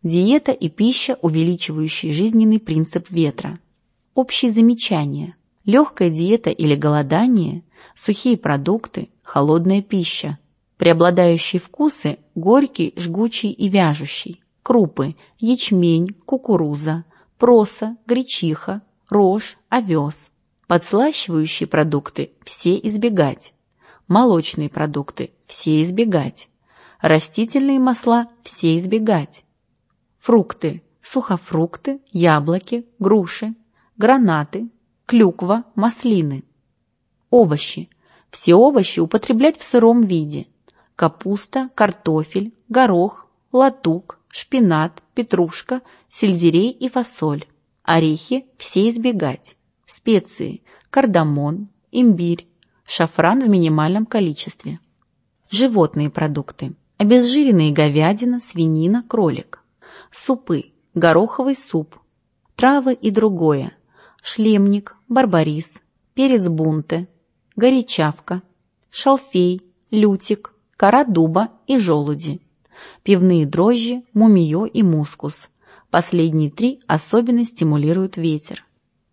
Диета и пища, увеличивающие жизненный принцип ветра. Общие замечания. Легкая диета или голодание, сухие продукты, холодная пища. Преобладающие вкусы – горький, жгучий и вяжущий. Крупы – ячмень, кукуруза, проса, гречиха, рожь, овес. Подслащивающие продукты – все избегать. Молочные продукты – все избегать. Растительные масла – все избегать. Фрукты – сухофрукты, яблоки, груши, гранаты, клюква, маслины. Овощи – все овощи употреблять в сыром виде. Капуста, картофель, горох, латук, шпинат, петрушка, сельдерей и фасоль. Орехи – все избегать. Специи – кардамон, имбирь, шафран в минимальном количестве. Животные продукты – обезжиренные говядина, свинина, кролик. Супы – гороховый суп. Травы и другое – шлемник, барбарис, перец бунте, горячавка, шалфей, лютик, кора дуба и желуди. Пивные дрожжи, мумиё и мускус. Последние три особенно стимулируют ветер.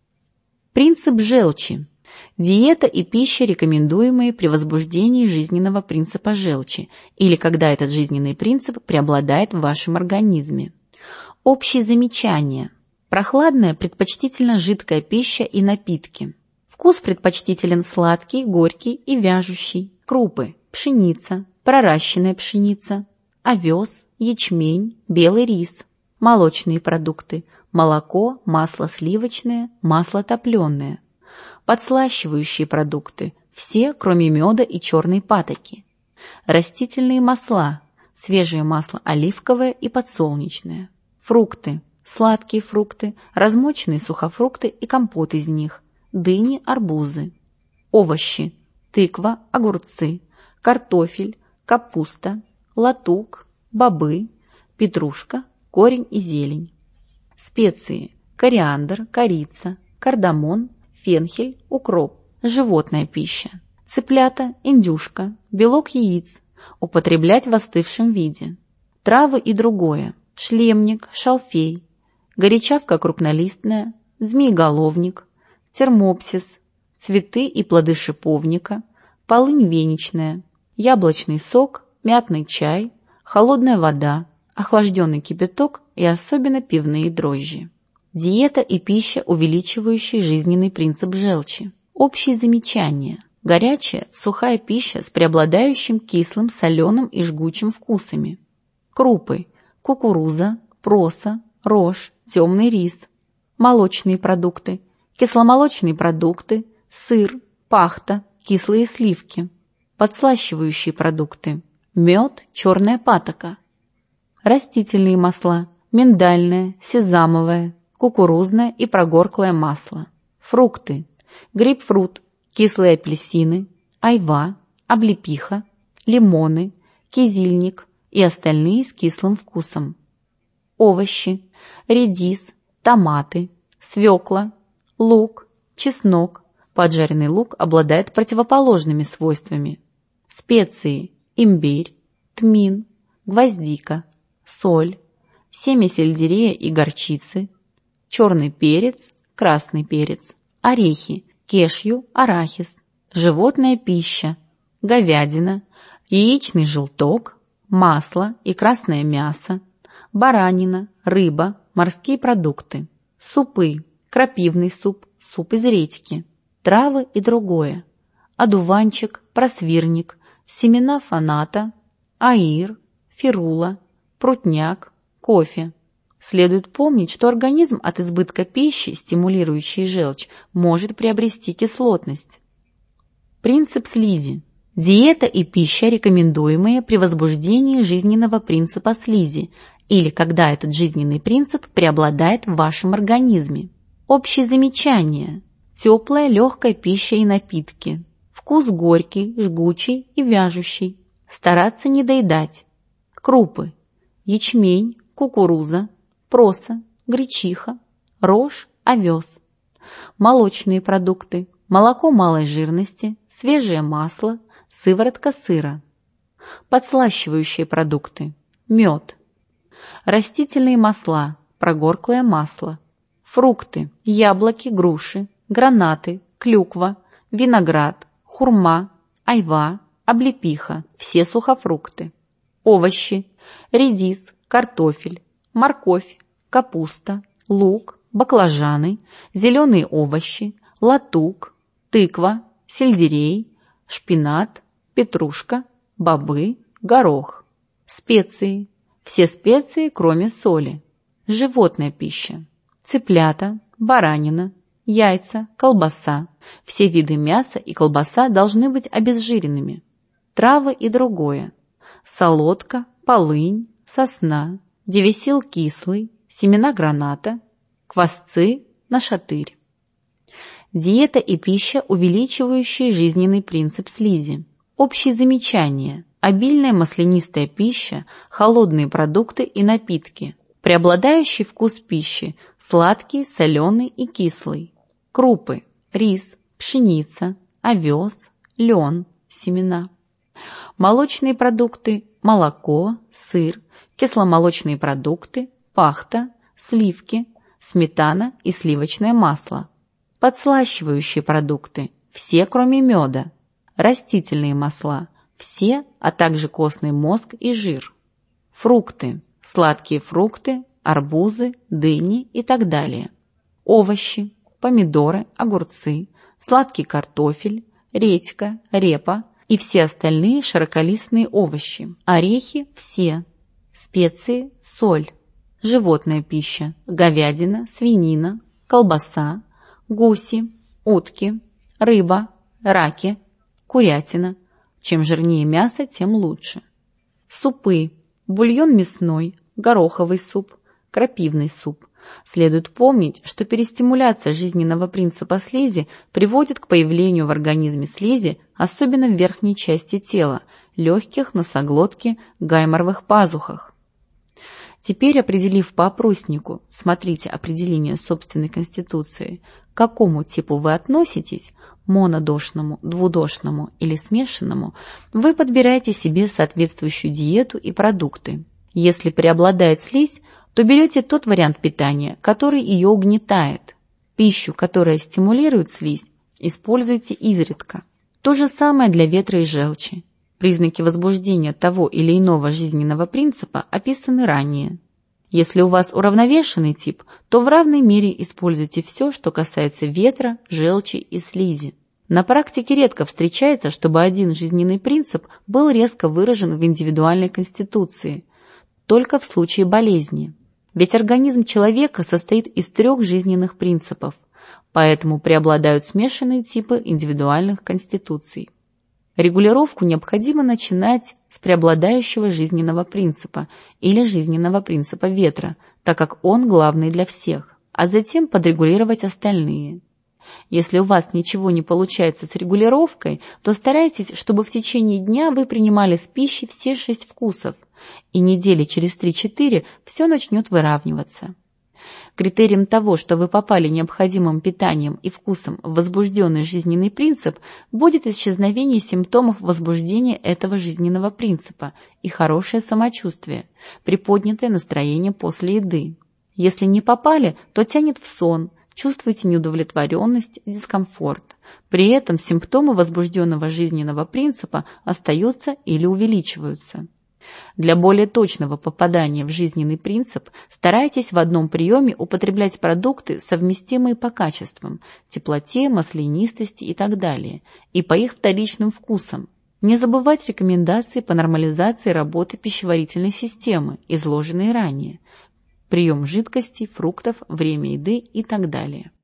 Принцип желчи. Диета и пища, рекомендуемые при возбуждении жизненного принципа желчи или когда этот жизненный принцип преобладает в вашем организме. Общие замечания. Прохладная предпочтительно жидкая пища и напитки. Вкус предпочтителен сладкий, горький и вяжущий. Крупы. Пшеница, проращенная пшеница, овес, ячмень, белый рис. Молочные продукты. Молоко, масло сливочное, масло топленое. Подслащивающие продукты. Все, кроме меда и черной патоки. Растительные масла. Свежее масло оливковое и подсолнечное. Фрукты. Сладкие фрукты, размоченные сухофрукты и компот из них. Дыни, арбузы. Овощи. Тыква, огурцы, картофель, капуста, латук, бобы, петрушка, корень и зелень. Специи. Кориандр, корица, кардамон, фенхель, укроп. Животная пища. Цыплята, индюшка, белок яиц. Употреблять в остывшем виде. Травы и другое. Шлемник, шалфей, горячавка крупнолистная, змееголовник, термопсис, цветы и плоды шиповника, полынь веничная, яблочный сок, мятный чай, холодная вода, охлажденный кипяток и особенно пивные дрожжи. Диета и пища, увеличивающие жизненный принцип желчи. Общие замечания. Горячая, сухая пища с преобладающим кислым, соленым и жгучим вкусами. Крупы. Кукуруза, проса, рожь, темный рис. Молочные продукты. Кисломолочные продукты, сыр, пахта, кислые сливки. Подслащивающие продукты. Мед, черная патока. Растительные масла. Миндальное, сезамовое, кукурузное и прогорклое масло. Фрукты. Грейпфрут, кислые апельсины, айва, облепиха, лимоны, кизильник и остальные с кислым вкусом. Овощи. Редис, томаты, свекла, лук, чеснок. Поджаренный лук обладает противоположными свойствами. Специи. Имбирь, тмин, гвоздика, соль, семя сельдерея и горчицы, черный перец, красный перец, орехи, кешью, арахис, животная пища, говядина, яичный желток, масло и красное мясо, баранина, рыба, морские продукты, супы, крапивный суп, суп из редьки, травы и другое, одуванчик, просвирник, семена фаната, аир, ферула, прутняк, кофе. Следует помнить, что организм от избытка пищи, стимулирующей желчь, может приобрести кислотность. Принцип слизи. Диета и пища, рекомендуемые при возбуждении жизненного принципа слизи или когда этот жизненный принцип преобладает в вашем организме. Общие замечания. Теплая, легкая пища и напитки. Вкус горький, жгучий и вяжущий. Стараться не доедать. Крупы. Ячмень, кукуруза, проса, гречиха, рожь, овес. Молочные продукты. Молоко малой жирности, свежее масло, сыворотка сыра. Подслащивающие продукты. Мед. растительные масла, прогорклое масло, фрукты, яблоки, груши, гранаты, клюква, виноград, хурма, айва, облепиха, все сухофрукты, овощи, редис, картофель, морковь, капуста, лук, баклажаны, зеленые овощи, латук, тыква, сельдерей, шпинат, петрушка, бобы, горох, специи, все специи, кроме соли, животная пища, цыплята, баранина, яйца, колбаса, все виды мяса и колбаса должны быть обезжиренными, травы и другое, солодка, полынь, сосна, девесил кислый, семена граната, квасцы, нашатырь. Диета и пища, увеличивающие жизненный принцип слизи. Общие замечания: обильная маслянистая пища, холодные продукты и напитки, преобладающий вкус пищи, сладкий, соленый и кислый, крупы, рис, пшеница, овес, лен, семена, молочные продукты, молоко, сыр, кисломолочные продукты, пахта, сливки, сметана и сливочное масло, подслащивающие продукты, все кроме меда, растительные масла, все, а также костный мозг и жир, фрукты, сладкие фрукты, арбузы, дыни и так далее, овощи, помидоры, огурцы, сладкий картофель, редька, репа и все остальные широколистные овощи, орехи все, специи, соль, животная пища, говядина, свинина, колбаса, гуси, утки, рыба, раки, курятина. Чем жирнее мясо, тем лучше. Супы, бульон мясной, гороховый суп, крапивный суп. Следует помнить, что перестимуляция жизненного принципа слизи приводит к появлению в организме слизи, особенно в верхней части тела, легких, носоглотке, гайморовых пазухах. Теперь, определив по опроснику, смотрите определение собственной конституции, к какому типу вы относитесь, монодошному, двудошному или смешанному, вы подбираете себе соответствующую диету и продукты. Если преобладает слизь, то берете тот вариант питания, который ее угнетает. Пищу, которая стимулирует слизь, используйте изредка. То же самое для ветра и желчи. Признаки возбуждения того или иного жизненного принципа описаны ранее. Если у вас уравновешенный тип, то в равной мере используйте все, что касается ветра, желчи и слизи. На практике редко встречается, чтобы один жизненный принцип был резко выражен в индивидуальной конституции, только в случае болезни. Ведь организм человека состоит из 3 жизненных принципов, поэтому преобладают смешанные типы индивидуальных конституций. Регулировку необходимо начинать с преобладающего жизненного принципа или жизненного принципа ветра, так как он главный для всех, а затем подрегулировать остальные. Если у вас ничего не получается с регулировкой, то старайтесь, чтобы в течение дня вы принимали с пищей все 6 вкусов, и недели через 3-4 все начнет выравниваться. Критерием того, что вы попали необходимым питанием и вкусом в возбужденный жизненный принцип, будет исчезновение симптомов возбуждения этого жизненного принципа и хорошее самочувствие, приподнятое настроение после еды. Если не попали, то тянет в сон, чувствуете неудовлетворенность, дискомфорт. При этом симптомы возбужденного жизненного принципа остаются или увеличиваются. Для более точного попадания в жизненный принцип старайтесь в одном приеме употреблять продукты, совместимые по качествам, теплоте, маслянистости и так далее, и по их вторичным вкусам. Не забывать рекомендации по нормализации работы пищеварительной системы, изложенные ранее, прием жидкостей, фруктов, время еды и так далее.